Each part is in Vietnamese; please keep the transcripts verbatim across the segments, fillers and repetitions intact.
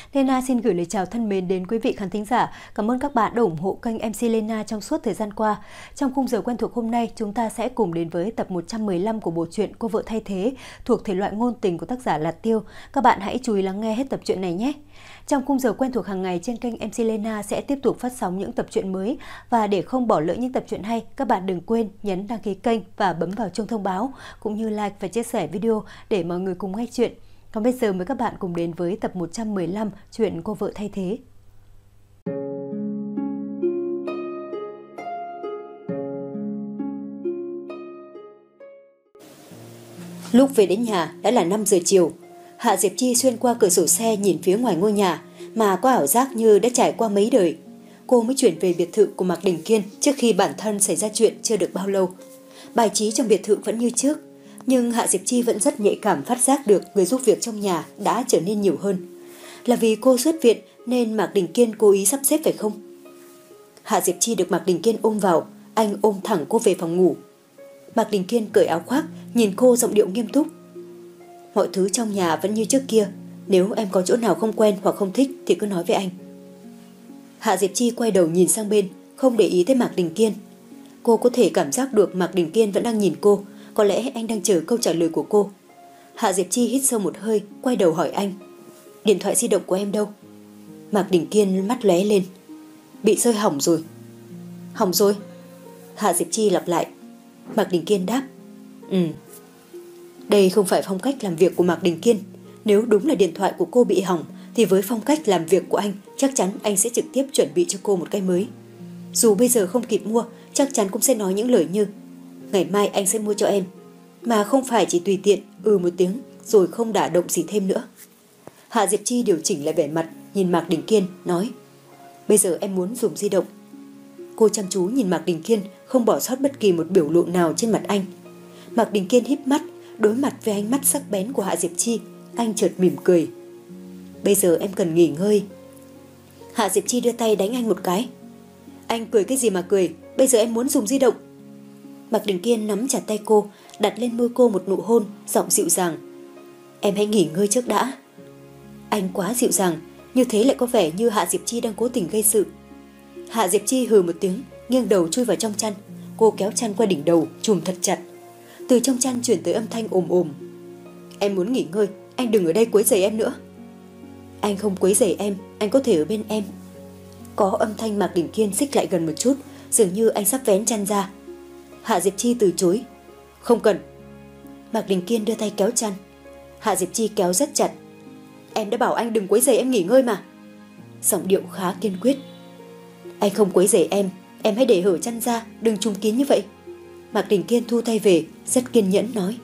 Lena xin gửi lời chào thân mến đến quý vị khán thính giả. Cảm ơn các bạn đã ủng hộ kênh em xê Lena trong suốt thời gian qua. Trong khung giờ quen thuộc hôm nay, chúng ta sẽ cùng đến với tập một trăm mười lăm của bộ truyện Cô vợ thay thế thuộc thể loại ngôn tình của tác giả Lạt Tiêu. Các bạn hãy chú ý lắng nghe hết tập truyện này nhé. Trong khung giờ quen thuộc hàng ngày trên kênh em xê Lena sẽ tiếp tục phát sóng những tập truyện mới, và để không bỏ lỡ những tập truyện hay, các bạn đừng quên nhấn đăng ký kênh và bấm vào chuông thông báo cũng như like và chia sẻ video để mọi người cùng nghe chuyện. Còn bây giờ mời các bạn cùng đến với tập một trăm mười lăm chuyện Cô vợ thay thế. Lúc về đến nhà đã là năm giờ chiều. Hạ Diệp Chi xuyên qua cửa sổ xe nhìn phía ngoài ngôi nhà mà có ảo giác như đã trải qua mấy đời. Cô mới chuyển về biệt thự của Mạc Đình Kiên trước khi bản thân xảy ra chuyện chưa được bao lâu. Bài trí trong biệt thự vẫn như trước, nhưng Hạ Diệp Chi vẫn rất nhạy cảm phát giác được người giúp việc trong nhà đã trở nên nhiều hơn. Là vì cô xuất viện nên Mạc Đình Kiên cố ý sắp xếp phải không? Hạ Diệp Chi được Mạc Đình Kiên ôm vào, anh ôm thẳng cô về phòng ngủ. Mạc Đình Kiên cởi áo khoác, nhìn cô giọng điệu nghiêm túc. Mọi thứ trong nhà vẫn như trước kia, nếu em có chỗ nào không quen hoặc không thích thì cứ nói với anh. Hạ Diệp Chi quay đầu nhìn sang bên, không để ý tới Mạc Đình Kiên. Cô có thể cảm giác được Mạc Đình Kiên vẫn đang nhìn cô, có lẽ anh đang chờ câu trả lời của cô. Hạ Diệp Chi hít sâu một hơi, quay đầu hỏi anh. Điện thoại di động của em đâu? Mạc Đình Kiên mắt lóe lên. Bị rơi hỏng rồi. Hỏng rồi? Hạ Diệp Chi lặp lại. Mạc Đình Kiên đáp. Ừ. Đây không phải phong cách làm việc của Mạc Đình Kiên. Nếu đúng là điện thoại của cô bị hỏng thì với phong cách làm việc của anh, chắc chắn anh sẽ trực tiếp chuẩn bị cho cô một cái mới. Dù bây giờ không kịp mua, chắc chắn cũng sẽ nói những lời như ngày mai anh sẽ mua cho em, mà không phải chỉ tùy tiện ừ một tiếng rồi không đả động gì thêm nữa. Hạ Diệp Chi điều chỉnh lại vẻ mặt, nhìn Mạc Đình Kiên, nói. Bây giờ em muốn dùng di động. Cô chăm chú nhìn Mạc Đình Kiên, không bỏ sót bất kỳ một biểu lộ nào trên mặt anh. Mạc Đình Kiên híp mắt, đối mặt với ánh mắt sắc bén của Hạ Diệp Chi, anh chợt mỉm cười. Bây giờ em cần nghỉ ngơi. Hạ Diệp Chi đưa tay đánh anh một cái. Anh cười cái gì mà cười, bây giờ em muốn dùng di động. Mạc Đình Kiên nắm chặt tay cô, đặt lên môi cô một nụ hôn, giọng dịu dàng. Em hãy nghỉ ngơi trước đã. Anh quá dịu dàng, như thế lại có vẻ như Hạ Diệp Chi đang cố tình gây sự. Hạ Diệp Chi hừ một tiếng, nghiêng đầu chui vào trong chăn. Cô kéo chăn qua đỉnh đầu, trùm thật chặt. Từ trong chăn chuyển tới âm thanh ồm ồm. Em muốn nghỉ ngơi, anh đừng ở đây quấy rầy em nữa. Anh không quấy rầy em, anh có thể ở bên em. Có âm thanh Mạc Đình Kiên xích lại gần một chút, dường như anh sắp vén chăn ra. Hạ Diệp Chi từ chối. Không cần. Mạc Đình Kiên đưa tay kéo chăn. Hạ Diệp Chi kéo rất chặt. Em đã bảo anh đừng quấy rầy em nghỉ ngơi mà. Giọng điệu khá kiên quyết. Anh không quấy rầy em, em hãy để hở chăn ra, đừng trùng kín như vậy. Mạc Đình Kiên thu tay về, rất kiên nhẫn nói.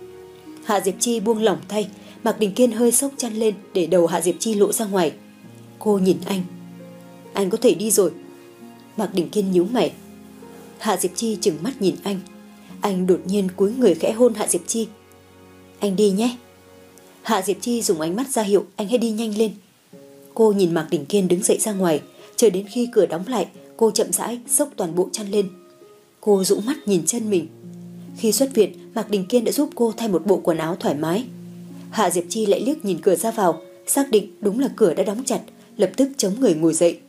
Hạ Diệp Chi buông lỏng tay, Mạc Đình Kiên hơi xốc chăn lên để đầu Hạ Diệp Chi lộ ra ngoài. Cô nhìn anh. Anh có thể đi rồi. Mạc Đình Kiên nhíu mày. Hạ Diệp Chi trừng mắt nhìn anh. Anh đột nhiên cúi người khẽ hôn Hạ Diệp Chi. Anh đi nhé. Hạ Diệp Chi dùng ánh mắt ra hiệu anh hãy đi nhanh lên. Cô nhìn Mạc Đình Kiên đứng dậy ra ngoài, chờ đến khi cửa đóng lại, cô chậm rãi xốc toàn bộ chăn lên. Cô dụ mắt nhìn chân mình. Khi xuất viện, Mạc Đình Kiên đã giúp cô thay một bộ quần áo thoải mái. Hạ Diệp Chi lại liếc nhìn cửa ra vào, xác định đúng là cửa đã đóng chặt, lập tức chống người ngồi dậy.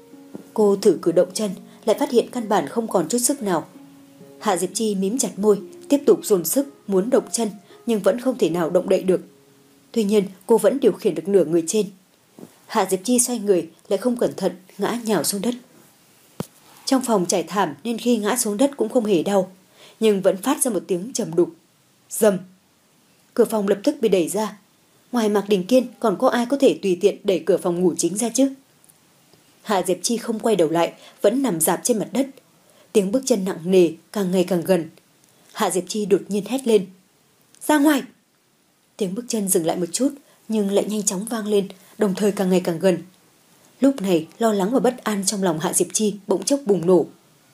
Cô thử cử động chân, lại phát hiện căn bản không còn chút sức nào. Hạ Diệp Chi mím chặt môi, tiếp tục dồn sức muốn động chân, nhưng vẫn không thể nào động đậy được. Tuy nhiên, cô vẫn điều khiển được nửa người trên. Hạ Diệp Chi xoay người, lại không cẩn thận ngã nhào xuống đất. Trong phòng trải thảm nên khi ngã xuống đất cũng không hề đau, nhưng vẫn phát ra một tiếng trầm đục. Rầm. Cửa phòng lập tức bị đẩy ra. Ngoài Mạc Đình Kiên còn có ai có thể tùy tiện đẩy cửa phòng ngủ chính ra chứ? Hạ Diệp Chi không quay đầu lại, vẫn nằm rạp trên mặt đất. Tiếng bước chân nặng nề càng ngày càng gần. Hạ Diệp Chi đột nhiên hét lên. Ra ngoài! Tiếng bước chân dừng lại một chút, nhưng lại nhanh chóng vang lên, đồng thời càng ngày càng gần. Lúc này lo lắng và bất an trong lòng Hạ Diệp Chi bỗng chốc bùng nổ.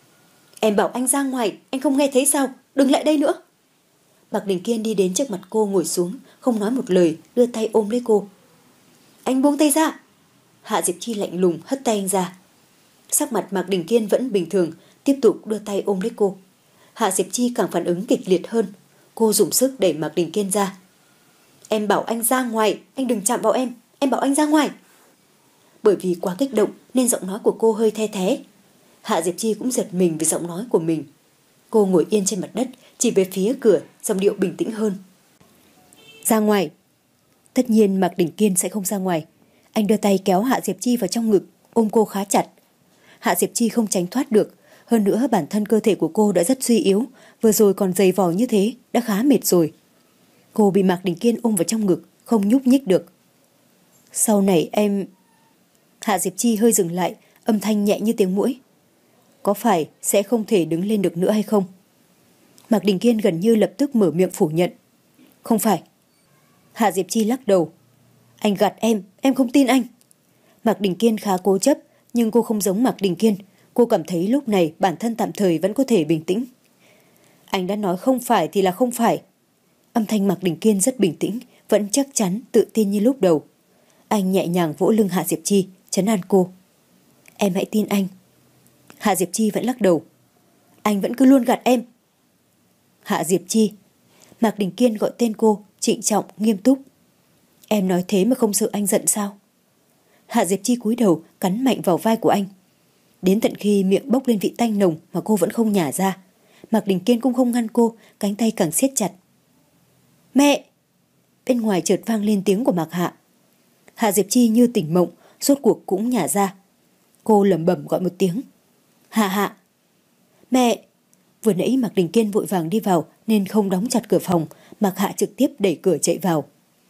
Em bảo anh ra ngoài, anh không nghe thấy sao? Đừng lại đây nữa! Mạc Đình Kiên đi đến trước mặt cô ngồi xuống, không nói một lời, đưa tay ôm lấy cô. Anh buông tay ra! Hạ Diệp Chi lạnh lùng hất tay anh ra. Sắc mặt Mạc Đình Kiên vẫn bình thường, tiếp tục đưa tay ôm lấy cô. Hạ Diệp Chi càng phản ứng kịch liệt hơn. Cô dùng sức đẩy Mạc Đình Kiên ra. Em bảo anh ra ngoài, anh đừng chạm vào em, em bảo anh ra ngoài. bởi vì quá kích động nên giọng nói của cô hơi the thé. Hạ Diệp Chi cũng giật mình vì giọng nói của mình. Cô ngồi yên trên mặt đất, chỉ về phía cửa, giọng điệu bình tĩnh hơn. Ra ngoài. Tất nhiên Mạc Đình Kiên sẽ không ra ngoài. Anh đưa tay kéo Hạ Diệp Chi vào trong ngực, ôm cô khá chặt. Hạ Diệp Chi không tránh thoát được. Hơn nữa bản thân cơ thể của cô đã rất suy yếu, vừa rồi còn dày vò như thế, đã khá mệt rồi. Cô bị Mạc Đình Kiên ôm vào trong ngực, không nhúc nhích được. Sau này em... Hạ Diệp Chi hơi dừng lại, âm thanh nhẹ như tiếng muỗi. Có phải sẽ không thể đứng lên được nữa hay không? Mạc Đình Kiên gần như lập tức mở miệng phủ nhận. Không phải. Hạ Diệp Chi lắc đầu. Anh gạt em, em không tin anh. Mạc Đình Kiên khá cố chấp, nhưng cô không giống Mạc Đình Kiên. Cô cảm thấy lúc này bản thân tạm thời vẫn có thể bình tĩnh. Anh đã nói không phải thì là không phải. Âm thanh Mạc Đình Kiên rất bình tĩnh, vẫn chắc chắn, tự tin như lúc đầu. Anh nhẹ nhàng vỗ lưng Hạ Diệp Chi, trấn an cô. Em hãy tin anh. Hạ Diệp Chi vẫn lắc đầu. Anh vẫn cứ luôn gạt em. Hạ Diệp Chi. Mạc Đình Kiên gọi tên cô, trịnh trọng, nghiêm túc. Em nói thế mà không sợ anh giận sao? Hạ Diệp Chi cúi đầu, cắn mạnh vào vai của anh. Đến tận khi miệng bốc lên vị tanh nồng mà cô vẫn không nhả ra. Mạc Đình Kiên cũng không ngăn cô, cánh tay càng siết chặt. Mẹ! Bên ngoài chợt vang lên tiếng của Mạc Hạ. Hạ Diệp Chi như tỉnh mộng, rốt cuộc cũng nhả ra. Cô lẩm bẩm gọi một tiếng. Hạ Hạ! Mẹ! Vừa nãy Mạc Đình Kiên vội vàng đi vào nên không đóng chặt cửa phòng, Mạc Hạ trực tiếp đẩy cửa chạy vào.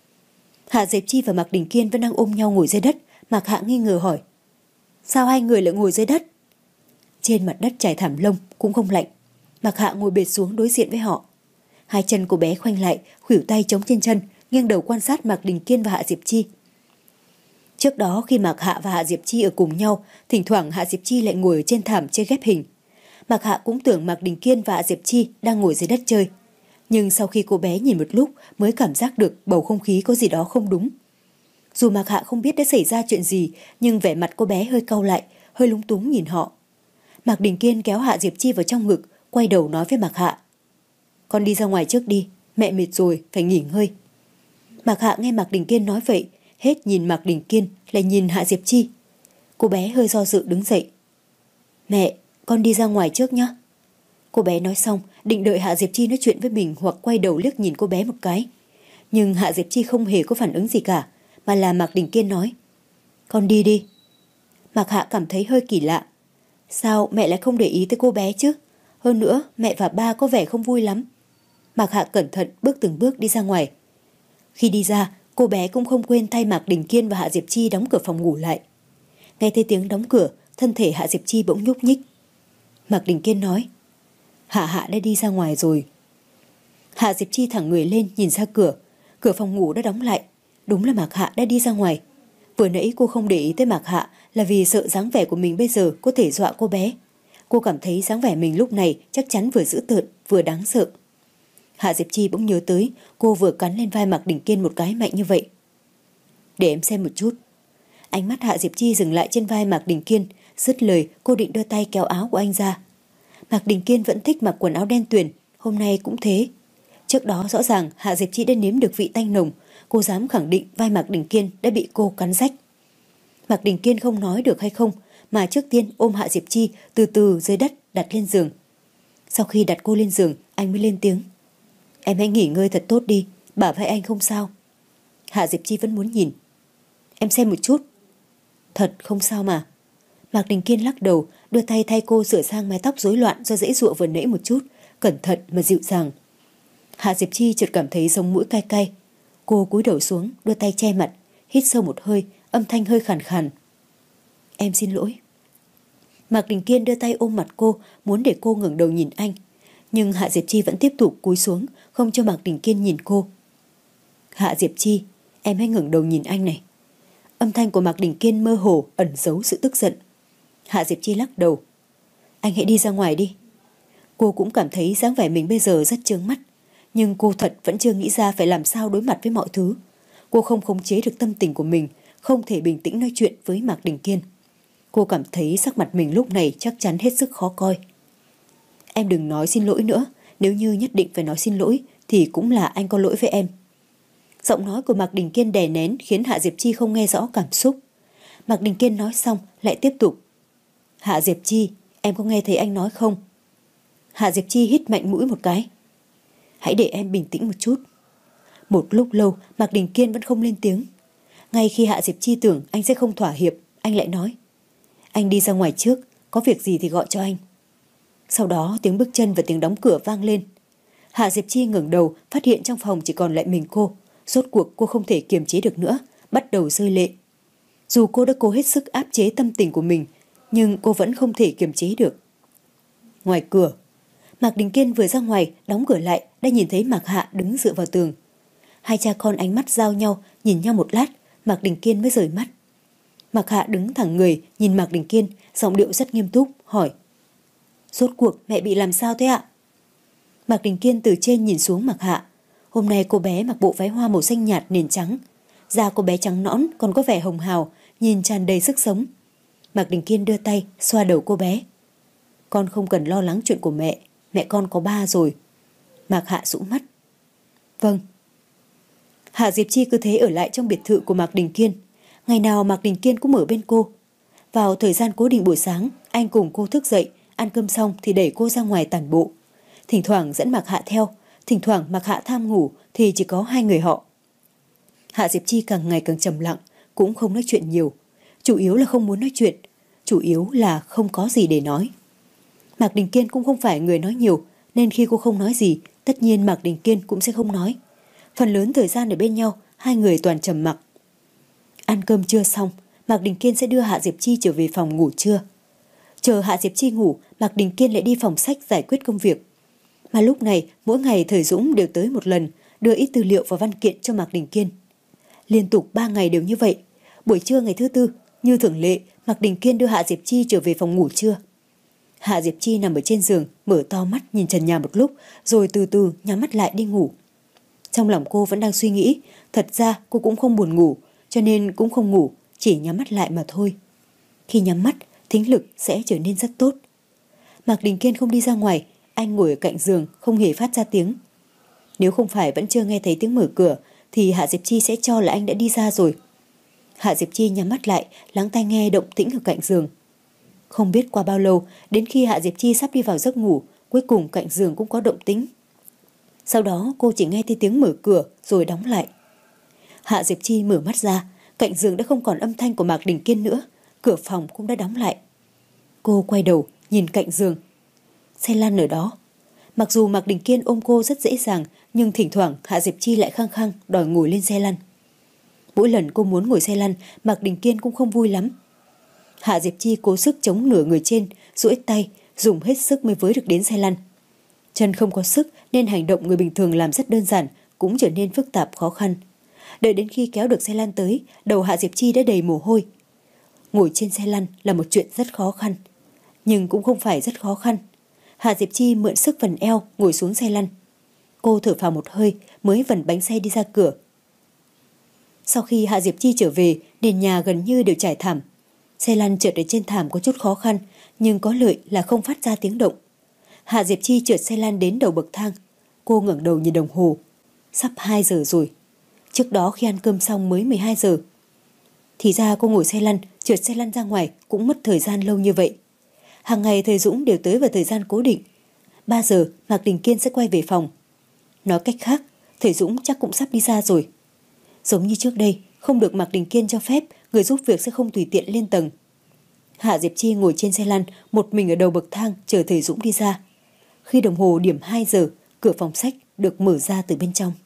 Hạ Diệp Chi và Mạc Đình Kiên vẫn đang ôm nhau ngồi dưới đất. Mạc Hạ nghi ngờ hỏi. Sao hai người lại ngồi dưới đất? Trên mặt đất trải thảm lông cũng không lạnh. Mạc Hạ ngồi bệt xuống đối diện với họ. Hai chân cô bé khoanh lại, khuỷu tay chống trên chân, nghiêng đầu quan sát Mạc Đình Kiên và Hạ Diệp Chi. Trước đó khi Mạc Hạ và Hạ Diệp Chi ở cùng nhau, thỉnh thoảng Hạ Diệp Chi lại ngồi ở trên thảm chơi ghép hình. Mạc Hạ cũng tưởng Mạc Đình Kiên và Hạ Diệp Chi đang ngồi dưới đất chơi. Nhưng sau khi cô bé nhìn một lúc mới cảm giác được bầu không khí có gì đó không đúng. Dù Mạc Hạ không biết đã xảy ra chuyện gì, nhưng vẻ mặt cô bé hơi cau lại, hơi lúng túng nhìn họ. Mạc Đình Kiên kéo Hạ Diệp Chi vào trong ngực, quay đầu nói với Mạc Hạ. Con đi ra ngoài trước đi, mẹ mệt rồi, phải nghỉ ngơi. Mạc Hạ nghe Mạc Đình Kiên nói vậy, hết nhìn Mạc Đình Kiên lại nhìn Hạ Diệp Chi. Cô bé hơi do dự đứng dậy. Mẹ, con đi ra ngoài trước nhé. Cô bé nói xong, định đợi Hạ Diệp Chi nói chuyện với mình hoặc quay đầu liếc nhìn cô bé một cái. Nhưng Hạ Diệp Chi không hề có phản ứng gì cả, mà là Mạc Đình Kiên nói. Con đi đi. Mạc Hạ cảm thấy hơi kỳ lạ. Sao mẹ lại không để ý tới cô bé chứ? Hơn nữa, mẹ và ba có vẻ không vui lắm. Mạc Hạ cẩn thận bước từng bước đi ra ngoài. Khi đi ra, cô bé cũng không quên thay Mạc Đình Kiên và Hạ Diệp Chi đóng cửa phòng ngủ lại. Nghe thấy tiếng đóng cửa, thân thể Hạ Diệp Chi bỗng nhúc nhích. Mạc Đình Kiên nói. Hạ Hạ đã đi ra ngoài rồi. Hạ Diệp Chi thẳng người lên nhìn ra cửa. Cửa phòng ngủ đã đóng lại. Đúng là Mạc Hạ đã đi ra ngoài. Vừa nãy cô không để ý tới Mạc Hạ là vì sợ dáng vẻ của mình bây giờ có thể dọa cô bé. Cô cảm thấy dáng vẻ mình lúc này chắc chắn vừa dữ tợn vừa đáng sợ. Hạ Diệp Chi bỗng nhớ tới cô vừa cắn lên vai Mạc Đình Kiên một cái mạnh như vậy. Để em xem một chút. Ánh mắt Hạ Diệp Chi dừng lại trên vai Mạc Đình Kiên. Dứt lời cô định đưa tay kéo áo của anh ra. Mạc Đình Kiên vẫn thích mặc quần áo đen tuyền, hôm nay cũng thế. Trước đó rõ ràng Hạ Diệp Chi đã nếm được vị tanh nồng. Cô dám khẳng định vai Mạc Đình Kiên đã bị cô cắn rách. Mạc Đình Kiên không nói được hay không, mà trước tiên ôm Hạ Diệp Chi từ từ dưới đất đặt lên giường. Sau khi đặt cô lên giường, anh mới lên tiếng. Em hãy nghỉ ngơi thật tốt đi, bả vai anh không sao. Hạ Diệp Chi vẫn muốn nhìn. Em xem một chút. Thật không sao mà. Mạc Đình Kiên lắc đầu, đưa tay thay cô sửa sang mái tóc rối loạn do dãy dụa vừa nãy một chút, cẩn thận mà dịu dàng. Hạ Diệp Chi chợt cảm thấy sống mũi cay cay. Cô cúi đầu xuống, đưa tay che mặt, hít sâu một hơi, âm thanh hơi khàn khàn. Em xin lỗi. Mạc Đình Kiên đưa tay ôm mặt cô, muốn để cô ngẩng đầu nhìn anh. Nhưng Hạ Diệp Chi vẫn tiếp tục cúi xuống, không cho Mạc Đình Kiên nhìn cô. Hạ Diệp Chi, em hãy ngẩng đầu nhìn anh này. Âm thanh của Mạc Đình Kiên mơ hồ, ẩn giấu sự tức giận. Hạ Diệp Chi lắc đầu. Anh hãy đi ra ngoài đi. Cô cũng cảm thấy dáng vẻ mình bây giờ rất chướng mắt. Nhưng cô thật vẫn chưa nghĩ ra phải làm sao đối mặt với mọi thứ. Cô không khống chế được tâm tình của mình, không thể bình tĩnh nói chuyện với Mạc Đình Kiên. Cô cảm thấy sắc mặt mình lúc này chắc chắn hết sức khó coi. Em đừng nói xin lỗi nữa, nếu như nhất định phải nói xin lỗi thì cũng là anh có lỗi với em. Giọng nói của Mạc Đình Kiên đè nén khiến Hạ Diệp Chi không nghe rõ cảm xúc. Mạc Đình Kiên nói xong lại tiếp tục. Hạ Diệp Chi, em có nghe thấy anh nói không? Hạ Diệp Chi hít mạnh mũi một cái. Hãy để em bình tĩnh một chút. Một lúc lâu Mạc Đình Kiên vẫn không lên tiếng. Ngay khi Hạ Diệp Chi tưởng anh sẽ không thỏa hiệp, anh lại nói. Anh đi ra ngoài trước, có việc gì thì gọi cho anh. Sau đó tiếng bước chân và tiếng đóng cửa vang lên. Hạ Diệp Chi ngẩng đầu, phát hiện trong phòng chỉ còn lại mình cô. Rốt cuộc cô không thể kiềm chế được nữa, bắt đầu rơi lệ. Dù cô đã cố hết sức áp chế tâm tình của mình, nhưng cô vẫn không thể kiềm chế được. Ngoài cửa, Mạc Đình Kiên vừa ra ngoài, đóng cửa lại, đã nhìn thấy Mạc Hạ đứng dựa vào tường. Hai cha con ánh mắt giao nhau, nhìn nhau một lát, Mạc Đình Kiên mới rời mắt. Mạc Hạ đứng thẳng người, nhìn Mạc Đình Kiên, giọng điệu rất nghiêm túc, hỏi. Rốt cuộc mẹ bị làm sao thế ạ? Mạc Đình Kiên từ trên nhìn xuống Mạc Hạ. Hôm nay cô bé mặc bộ váy hoa màu xanh nhạt nền trắng. Da cô bé trắng nõn còn có vẻ hồng hào, nhìn tràn đầy sức sống. Mạc Đình Kiên đưa tay xoa đầu cô bé. Con không cần lo lắng chuyện của mẹ, mẹ con có ba rồi. Mạc Hạ rũ mắt. Vâng. Hạ Diệp Chi cứ thế ở lại trong biệt thự của Mạc Đình Kiên. Ngày nào Mạc Đình Kiên cũng ở bên cô. Vào thời gian cố định buổi sáng, anh cùng cô thức dậy, ăn cơm xong thì đẩy cô ra ngoài tản bộ. Thỉnh thoảng dẫn Mạc Hạ theo, thỉnh thoảng Mạc Hạ tham ngủ thì chỉ có hai người họ. Hạ Diệp Chi càng ngày càng trầm lặng, cũng không nói chuyện nhiều. Chủ yếu là không muốn nói chuyện, chủ yếu là không có gì để nói. Mạc Đình Kiên cũng không phải người nói nhiều, nên khi cô không nói gì, tất nhiên Mạc Đình Kiên cũng sẽ không nói. Phần lớn thời gian ở bên nhau, hai người toàn trầm mặc. Ăn cơm trưa xong, Mạc Đình Kiên sẽ đưa Hạ Diệp Chi trở về phòng ngủ trưa. Chờ Hạ Diệp Chi ngủ, Mạc Đình Kiên lại đi phòng sách giải quyết công việc. Mà lúc này, mỗi ngày Thời Dũng đều tới một lần, đưa ít tư liệu và văn kiện cho Mạc Đình Kiên. Liên tục ba ngày đều như vậy. Buổi trưa ngày thứ tư, như thường lệ, Mạc Đình Kiên đưa Hạ Diệp Chi trở về phòng ngủ trưa. Hạ Diệp Chi nằm ở trên giường, mở to mắt nhìn trần nhà một lúc, rồi từ từ nhắm mắt lại đi ngủ. Trong lòng cô vẫn đang suy nghĩ, thật ra cô cũng không buồn ngủ, cho nên cũng không ngủ, chỉ nhắm mắt lại mà thôi. Khi nhắm mắt, thính lực sẽ trở nên rất tốt. Mạc Đình Kiên không đi ra ngoài, anh ngồi ở cạnh giường không hề phát ra tiếng. Nếu không phải vẫn chưa nghe thấy tiếng mở cửa, thì Hạ Diệp Chi sẽ cho là anh đã đi ra rồi. Hạ Diệp Chi nhắm mắt lại, lắng tai nghe động tĩnh ở cạnh giường. Không biết qua bao lâu, đến khi Hạ Diệp Chi sắp đi vào giấc ngủ, cuối cùng cạnh giường cũng có động tĩnh. Sau đó cô chỉ nghe thấy tiếng mở cửa rồi đóng lại. Hạ Diệp Chi mở mắt ra, cạnh giường đã không còn âm thanh của Mạc Đình Kiên nữa, cửa phòng cũng đã đóng lại. Cô quay đầu nhìn cạnh giường. Xe lăn ở đó. Mặc dù Mạc Đình Kiên ôm cô rất dễ dàng, nhưng thỉnh thoảng Hạ Diệp Chi lại khăng khăng đòi ngồi lên xe lăn. Mỗi lần cô muốn ngồi xe lăn, Mạc Đình Kiên cũng không vui lắm. Hạ Diệp Chi cố sức chống nửa người trên, duỗi tay, dùng hết sức mới với được đến xe lăn. Chân không có sức nên hành động người bình thường làm rất đơn giản, cũng trở nên phức tạp khó khăn. Đợi đến khi kéo được xe lăn tới, đầu Hạ Diệp Chi đã đầy mồ hôi. Ngồi trên xe lăn là một chuyện rất khó khăn, nhưng cũng không phải rất khó khăn. Hạ Diệp Chi mượn sức phần eo ngồi xuống xe lăn. Cô thở phào một hơi mới vần bánh xe đi ra cửa. Sau khi Hạ Diệp Chi trở về, nền nhà gần như đều trải thảm. Xe lăn trượt ở trên thảm có chút khó khăn, nhưng có lợi là không phát ra tiếng động. Hạ Diệp Chi trượt xe lăn đến đầu bậc thang. Cô ngẩng đầu nhìn đồng hồ. Sắp hai giờ rồi. Trước đó khi ăn cơm xong mới mười hai giờ. Thì ra cô ngồi xe lăn, trượt xe lăn ra ngoài cũng mất thời gian lâu như vậy. Hàng ngày thầy Dũng đều tới vào thời gian cố định. ba giờ Mạc Đình Kiên sẽ quay về phòng. Nói cách khác, thầy Dũng chắc cũng sắp đi ra rồi. Giống như trước đây, không được Mạc Đình Kiên cho phép, người giúp việc sẽ không tùy tiện lên tầng. Hạ Diệp Chi ngồi trên xe lăn, một mình ở đầu bậc thang chờ thầy Dũng đi ra. Khi đồng hồ điểm hai giờ, cửa phòng sách được mở ra từ bên trong.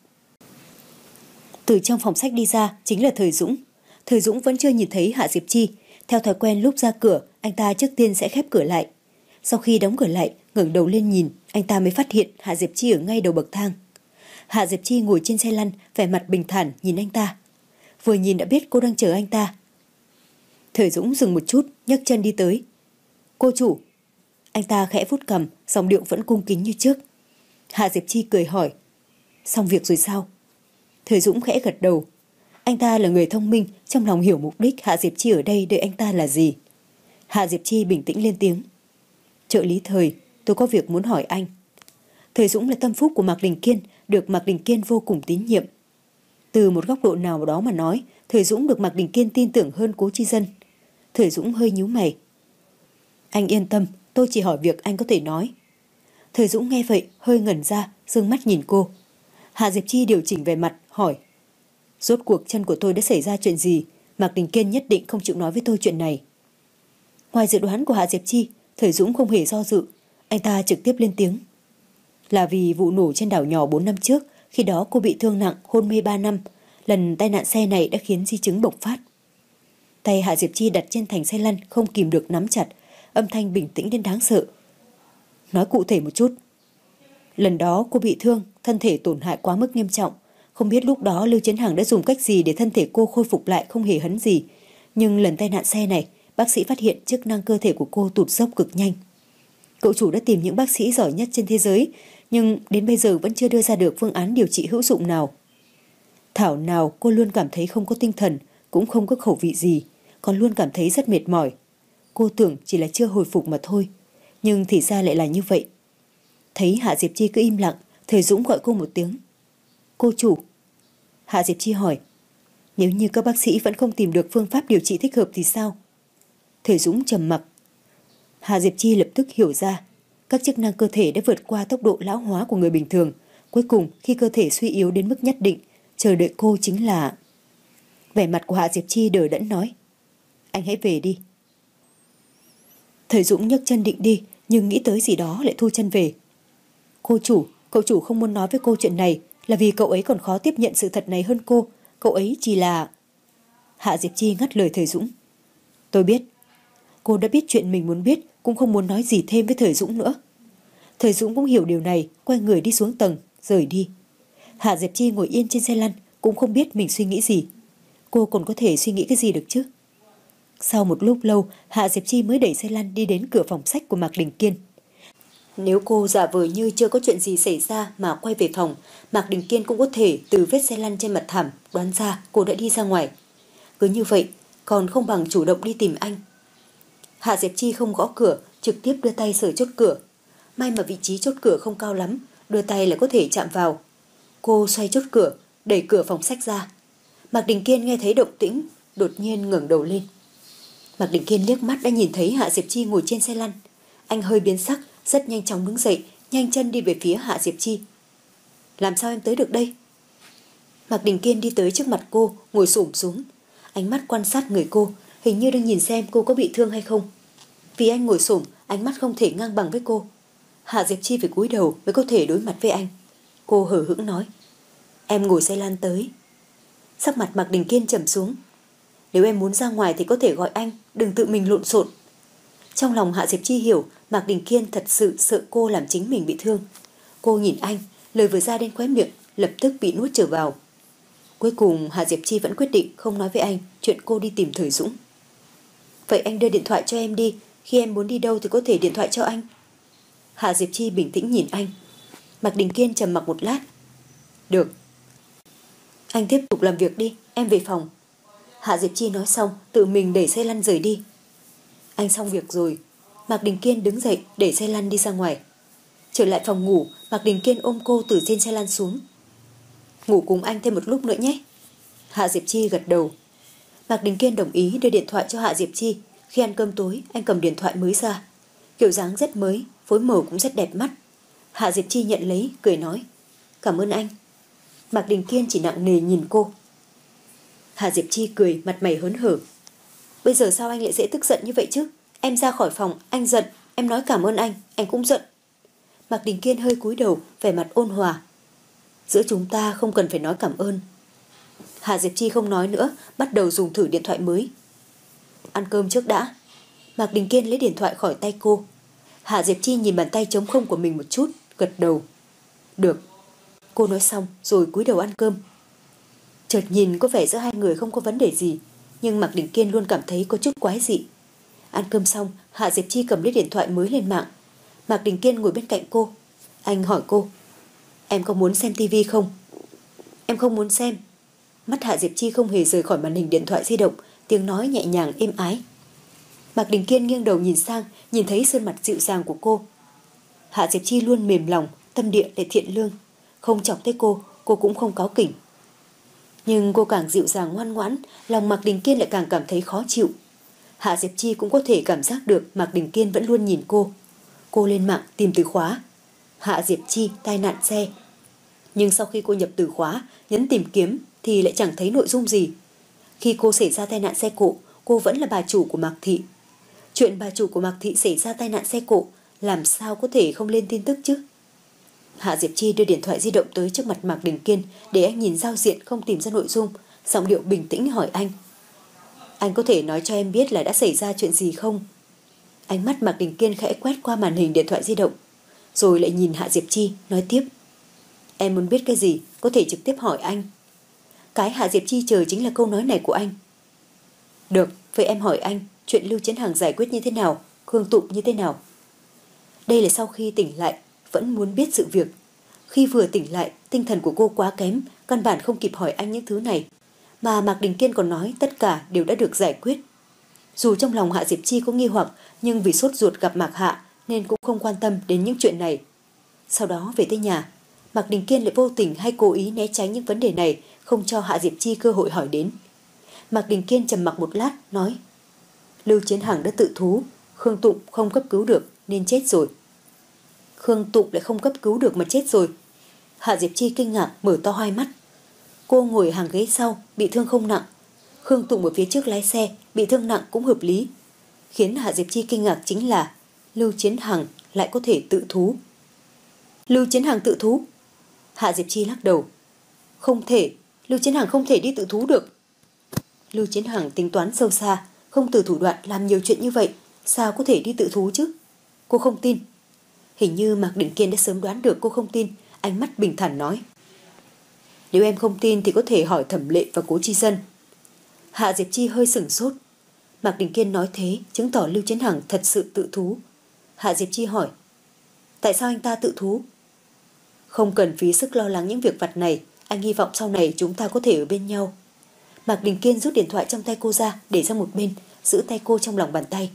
Từ trong phòng sách đi ra chính là thầy Dũng. Thầy Dũng vẫn chưa nhìn thấy Hạ Diệp Chi. Theo thói quen lúc ra cửa, anh ta trước tiên sẽ khép cửa lại. Sau khi đóng cửa lại, ngẩng đầu lên nhìn, anh ta mới phát hiện Hạ Diệp Chi ở ngay đầu bậc thang. Hạ Diệp Chi ngồi trên xe lăn, vẻ mặt bình thản nhìn anh ta. Vừa nhìn đã biết cô đang chờ anh ta. Thầy Dũng dừng một chút, nhấc chân đi tới. Cô chủ. Anh ta khẽ vuốt cằm, giọng điệu vẫn cung kính như trước. Hạ Diệp Chi cười hỏi. Xong việc rồi sao? Thầy Dũng khẽ gật đầu. Anh ta là người thông minh, trong lòng hiểu mục đích Hạ Diệp Chi ở đây đợi anh ta là gì. Hạ Diệp Chi bình tĩnh lên tiếng. Trợ lý Thời, tôi có việc muốn hỏi anh. Thầy Dũng là tâm phúc của Mạc Đình Kiên, được Mạc Đình Kiên vô cùng tín nhiệm. Từ một góc độ nào đó mà nói, Thầy Dũng được Mạc Đình Kiên tin tưởng hơn Cố Chi Dân. Thời Dũng hơi nhíu mày. Anh yên tâm, tôi chỉ hỏi việc anh có thể nói. Thời Dũng nghe vậy hơi ngẩn ra, dương mắt nhìn cô. Hạ Diệp Chi điều chỉnh về mặt, hỏi. Rốt cuộc chân của tôi đã xảy ra chuyện gì? Mạc Đình Kiên nhất định không chịu nói với tôi chuyện này. Ngoài dự đoán của Hạ Diệp Chi, Thời Dũng không hề do dự. Anh ta trực tiếp lên tiếng. Là vì vụ nổ trên đảo nhỏ bốn năm trước, khi đó cô bị thương nặng, hôn mê ba năm. Lần tai nạn xe này đã khiến di chứng bộc phát. Tay Hạ Diệp Chi đặt trên thành xe lăn không kìm được nắm chặt, âm thanh bình tĩnh đến đáng sợ. Nói cụ thể một chút. Lần đó cô bị thương, thân thể tổn hại quá mức nghiêm trọng. Không biết lúc đó Lưu Chấn Hằng đã dùng cách gì để thân thể cô khôi phục lại không hề hấn gì. Nhưng lần tai nạn xe này, bác sĩ phát hiện chức năng cơ thể của cô tụt dốc cực nhanh. Cậu chủ đã tìm những bác sĩ giỏi nhất trên thế giới, nhưng đến bây giờ vẫn chưa đưa ra được phương án điều trị hữu dụng nào. Thảo nào cô luôn cảm thấy không có tinh thần, cũng không có khẩu vị gì, còn luôn cảm thấy rất mệt mỏi. Cô tưởng chỉ là chưa hồi phục mà thôi, nhưng thì ra lại là như vậy. Thấy Hạ Diệp Chi cứ im lặng, Thời Dũng gọi cô một tiếng. Cô chủ. Hạ Diệp Chi hỏi. Nếu như các bác sĩ vẫn không tìm được phương pháp điều trị thích hợp thì sao? Thời Dũng trầm mặc. Hạ Diệp Chi lập tức hiểu ra. Các chức năng cơ thể đã vượt qua tốc độ lão hóa của người bình thường. Cuối cùng khi cơ thể suy yếu đến mức nhất định, chờ đợi cô chính là... Vẻ mặt của Hạ Diệp Chi đờ đẫn nói. Anh hãy về đi. Thời Dũng nhấc chân định đi, nhưng nghĩ tới gì đó lại thu chân về. Cô chủ, cậu chủ không muốn nói với cô chuyện này là vì cậu ấy còn khó tiếp nhận sự thật này hơn cô. Cậu ấy chỉ là... Hạ Diệp Chi ngắt lời Thời Dũng. Tôi biết. Cô đã biết chuyện mình muốn biết, cũng không muốn nói gì thêm với Thời Dũng nữa. Thời Dũng cũng hiểu điều này, quay người đi xuống tầng, rời đi. Hạ Diệp Chi ngồi yên trên xe lăn, cũng không biết mình suy nghĩ gì. Cô còn có thể suy nghĩ cái gì được chứ? Sau một lúc lâu, Hạ Diệp Chi mới đẩy xe lăn đi đến cửa phòng sách của Mạc Đình Kiên. Nếu cô giả vờ như chưa có chuyện gì xảy ra mà quay về phòng, Mạc Đình Kiên cũng có thể từ vết xe lăn trên mặt thảm đoán ra cô đã đi ra ngoài. Cứ như vậy, còn không bằng chủ động đi tìm anh. Hạ Diệp Chi không gõ cửa, trực tiếp đưa tay sờ chốt cửa. May mà vị trí chốt cửa không cao lắm, đưa tay là có thể chạm vào. Cô xoay chốt cửa, đẩy cửa phòng sách ra. Mạc Đình Kiên nghe thấy động tĩnh, đột nhiên ngẩng đầu lên. Mạc Đình Kiên liếc mắt đã nhìn thấy Hạ Diệp Chi ngồi trên xe lăn. Anh hơi biến sắc, rất nhanh chóng đứng dậy, nhanh chân đi về phía Hạ Diệp Chi. Làm sao em tới được đây? Mạc Đình Kiên đi tới trước mặt cô, ngồi xổm xuống. Ánh mắt quan sát người cô, hình như đang nhìn xem cô có bị thương hay không. Vì anh ngồi xổm, ánh mắt không thể ngang bằng với cô. Hạ Diệp Chi phải cúi đầu mới có thể đối mặt với anh. Cô hờ hững nói. Em ngồi xe lăn tới. Sắc mặt Mạc Đình Kiên trầm xuống. Nếu em muốn ra ngoài thì có thể gọi anh, đừng tự mình lộn xộn. Trong lòng Hạ Diệp Chi hiểu Mạc Đình Kiên thật sự sợ cô làm chính mình bị thương. Cô nhìn anh, lời vừa ra đến khóe miệng lập tức bị nuốt trở vào. Cuối cùng Hạ Diệp Chi vẫn quyết định không nói với anh chuyện cô đi tìm Thời Dũng. Vậy anh đưa điện thoại cho em đi, khi em muốn đi đâu thì có thể điện thoại cho anh. Hạ Diệp Chi bình tĩnh nhìn anh. Mạc Đình Kiên trầm mặc một lát. Được. Anh tiếp tục làm việc đi, em về phòng. Hạ Diệp Chi nói xong tự mình đẩy xe lăn rời đi. Anh xong việc rồi. Mạc Đình Kiên đứng dậy đẩy xe lăn đi ra ngoài. Trở lại phòng ngủ, Mạc Đình Kiên ôm cô từ trên xe lăn xuống. Ngủ cùng anh thêm một lúc nữa nhé. Hạ Diệp Chi gật đầu. Mạc Đình Kiên đồng ý đưa điện thoại cho Hạ Diệp Chi. Khi ăn cơm tối anh cầm điện thoại mới ra. Kiểu dáng rất mới, phối màu cũng rất đẹp mắt. Hạ Diệp Chi nhận lấy, cười nói. Cảm ơn anh. Mạc Đình Kiên chỉ nặng nề nhìn cô. Hạ Diệp Chi cười mặt mày hớn hở. Bây giờ sao anh lại dễ tức giận như vậy chứ? Em ra khỏi phòng, anh giận. Em nói cảm ơn anh, anh cũng giận. Mạc Đình Kiên hơi cúi đầu, vẻ mặt ôn hòa. Giữa chúng ta không cần phải nói cảm ơn. Hạ Diệp Chi không nói nữa, bắt đầu dùng thử điện thoại mới. Ăn cơm trước đã. Mạc Đình Kiên lấy điện thoại khỏi tay cô. Hạ Diệp Chi nhìn bàn tay trống không của mình một chút, gật đầu. Được. Cô nói xong rồi cúi đầu ăn cơm. Chợt nhìn có vẻ giữa hai người không có vấn đề gì, nhưng Mạc Đình Kiên luôn cảm thấy có chút quái dị. Ăn cơm xong, Hạ Diệp Chi cầm lấy điện thoại mới lên mạng. Mạc Đình Kiên ngồi bên cạnh cô. Anh hỏi cô. Em có muốn xem tivi không? Em không muốn xem. Mắt Hạ Diệp Chi không hề rời khỏi màn hình điện thoại di động, tiếng nói nhẹ nhàng êm ái. Mạc Đình Kiên nghiêng đầu nhìn sang, nhìn thấy sơn mặt dịu dàng của cô. Hạ Diệp Chi luôn mềm lòng, tâm địa lại thiện lương. Không chọc tới cô, cô cũng không cáu kỉnh. Nhưng cô càng dịu dàng ngoan ngoãn, lòng Mạc Đình Kiên lại càng cảm thấy khó chịu. Hạ Diệp Chi cũng có thể cảm giác được Mạc Đình Kiên vẫn luôn nhìn cô. Cô lên mạng tìm từ khóa Hạ Diệp Chi tai nạn xe. Nhưng sau khi cô nhập từ khóa, nhấn tìm kiếm thì lại chẳng thấy nội dung gì. Khi cô xảy ra tai nạn xe cộ, cô vẫn là bà chủ của Mạc Thị. Chuyện bà chủ của Mạc Thị xảy ra tai nạn xe cộ làm sao có thể không lên tin tức chứ? Hạ Diệp Chi đưa điện thoại di động tới trước mặt Mạc Đình Kiên để anh nhìn giao diện không tìm ra nội dung, giọng điệu bình tĩnh hỏi anh. Anh có thể nói cho em biết là đã xảy ra chuyện gì không? Ánh mắt Mạc Đình Kiên khẽ quét qua màn hình điện thoại di động, rồi lại nhìn Hạ Diệp Chi, nói tiếp. Em muốn biết cái gì, có thể trực tiếp hỏi anh. Cái Hạ Diệp Chi chờ chính là câu nói này của anh. Được, vậy em hỏi anh, chuyện Lưu Chiến Hằng giải quyết như thế nào, Khương Tụng như thế nào? Đây là sau khi tỉnh lại, vẫn muốn biết sự việc. Khi vừa tỉnh lại, tinh thần của cô quá kém, căn bản không kịp hỏi anh những thứ này. Mà Mạc Đình Kiên còn nói tất cả đều đã được giải quyết. Dù trong lòng Hạ Diệp Chi có nghi hoặc, nhưng vì sốt ruột gặp Mạc Hạ nên cũng không quan tâm đến những chuyện này. Sau đó về tới nhà, Mạc Đình Kiên lại vô tình hay cố ý né tránh những vấn đề này, không cho Hạ Diệp Chi cơ hội hỏi đến. Mạc Đình Kiên trầm mặc một lát, nói. Lưu Chiến Hằng đã tự thú, Khương Tụng không cấp cứu được nên chết rồi. Khương Tụng lại không cấp cứu được mà chết rồi. Hạ Diệp Chi kinh ngạc mở to hai mắt. Cô ngồi hàng ghế sau, bị thương không nặng. Khương Tụng ở phía trước lái xe, bị thương nặng cũng hợp lý. Khiến Hạ Diệp Chi kinh ngạc chính là Lưu Chiến Hằng lại có thể tự thú. Lưu Chiến Hằng tự thú? Hạ Diệp Chi lắc đầu. Không thể, Lưu Chiến Hằng không thể đi tự thú được. Lưu Chiến Hằng tính toán sâu xa, không từ thủ đoạn làm nhiều chuyện như vậy, sao có thể đi tự thú chứ? Cô không tin. Hình như Mạc Đình Kiên đã sớm đoán được cô không tin, ánh mắt bình thản nói. Nếu em không tin thì có thể hỏi Thẩm Lệ và Cố Chi Dân. Hạ Diệp Chi hơi sửng sốt. Mạc Đình Kiên nói thế chứng tỏ Lưu Chiến Hằng thật sự tự thú. Hạ Diệp Chi hỏi. Tại sao anh ta tự thú? Không cần phí sức lo lắng những việc vặt này, anh hy vọng sau này chúng ta có thể ở bên nhau. Mạc Đình Kiên rút điện thoại trong tay cô ra, để sang một bên, giữ tay cô trong lòng bàn tay.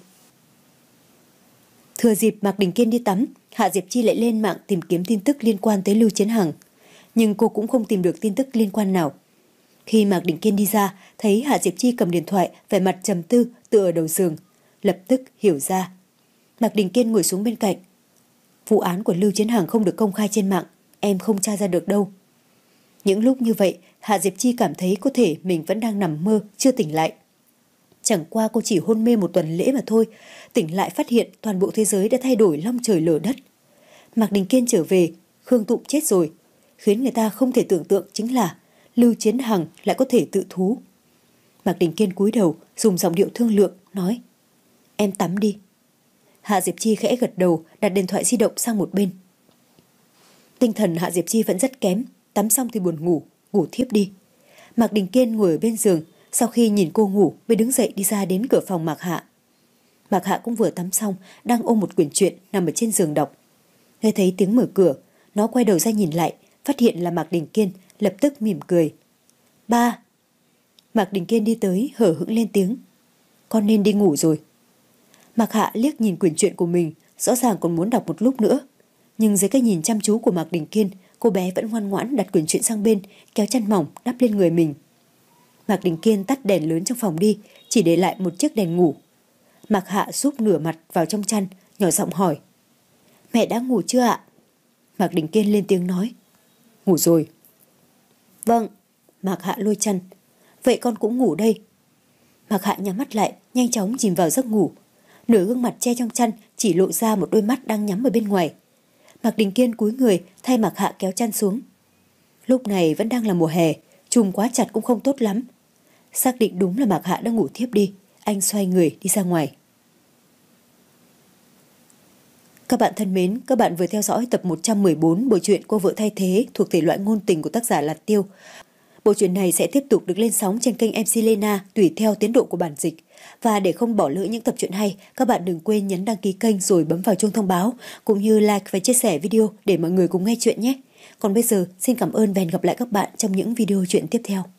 Thừa dịp Mạc Đình Kiên đi tắm, Hạ Diệp Chi lại lên mạng tìm kiếm tin tức liên quan tới Lưu Chiến Hằng. Nhưng cô cũng không tìm được tin tức liên quan nào. Khi Mạc Đình Kiên đi ra, thấy Hạ Diệp Chi cầm điện thoại, vẻ mặt trầm tư, tựa ở đầu giường. Lập tức hiểu ra. Mạc Đình Kiên ngồi xuống bên cạnh. Vụ án của Lưu Chiến Hằng không được công khai trên mạng, em không tra ra được đâu. Những lúc như vậy, Hạ Diệp Chi cảm thấy có thể mình vẫn đang nằm mơ, chưa tỉnh lại. Chẳng qua cô chỉ hôn mê một tuần lễ mà thôi, tỉnh lại phát hiện toàn bộ thế giới đã thay đổi long trời lở đất. Mạc Đình Kiên trở về, Khương Tụng chết rồi. Khiến người ta không thể tưởng tượng chính là Lưu Chiến Hằng lại có thể tự thú. Mạc Đình Kiên cúi đầu, dùng giọng điệu thương lượng, nói. Em tắm đi. Hạ Diệp Chi khẽ gật đầu, đặt điện thoại di động sang một bên. Tinh thần Hạ Diệp Chi vẫn rất kém, tắm xong thì buồn ngủ, ngủ thiếp đi. Mạc Đình Kiên ngồi ở bên giường, sau khi nhìn cô ngủ mới đứng dậy đi ra đến cửa phòng Mạc Hạ. Mạc Hạ cũng vừa tắm xong, đang ôm một quyển truyện nằm ở trên giường đọc. Nghe thấy tiếng mở cửa, nó quay đầu ra nhìn lại, phát hiện là Mạc Đình Kiên, lập tức mỉm cười. Ba! Mạc Đình Kiên đi tới, hở hững lên tiếng. Con nên đi ngủ rồi. Mạc Hạ liếc nhìn quyển truyện của mình, rõ ràng còn muốn đọc một lúc nữa. Nhưng dưới cái nhìn chăm chú của Mạc Đình Kiên, cô bé vẫn ngoan ngoãn đặt quyển truyện sang bên, kéo chăn mỏng đắp lên người mình. Mạc Đình Kiên tắt đèn lớn trong phòng đi, chỉ để lại một chiếc đèn ngủ. Mạc Hạ giúp nửa mặt vào trong chăn, nhỏ giọng hỏi. Mẹ đã ngủ chưa ạ? Mạc Đình Kiên lên tiếng nói. Ngủ rồi. Vâng. Mạc Hạ lôi chăn. Vậy con cũng ngủ đây. Mạc Hạ nhắm mắt lại, nhanh chóng chìm vào giấc ngủ. Nửa gương mặt che trong chăn chỉ lộ ra một đôi mắt đang nhắm ở bên ngoài. Mạc Đình Kiên cúi người thay Mạc Hạ kéo chăn xuống. Lúc này vẫn đang là mùa hè, trùm quá chặt cũng không tốt lắm. Xác định đúng là Mạc Hạ đang ngủ thiếp đi, anh xoay người đi ra ngoài. Các bạn thân mến, các bạn vừa theo dõi tập một trăm mười bốn bộ truyện Cô vợ thay thế thuộc thể loại ngôn tình của tác giả Lạt Tiêu. Bộ truyện này sẽ tiếp tục được lên sóng trên kênh em xê Lena tùy theo tiến độ của bản dịch. Và để không bỏ lỡ những tập truyện hay, các bạn đừng quên nhấn đăng ký kênh rồi bấm vào chuông thông báo, cũng như like và chia sẻ video để mọi người cùng nghe chuyện nhé. Còn bây giờ, xin cảm ơn và hẹn gặp lại các bạn trong những video truyện tiếp theo.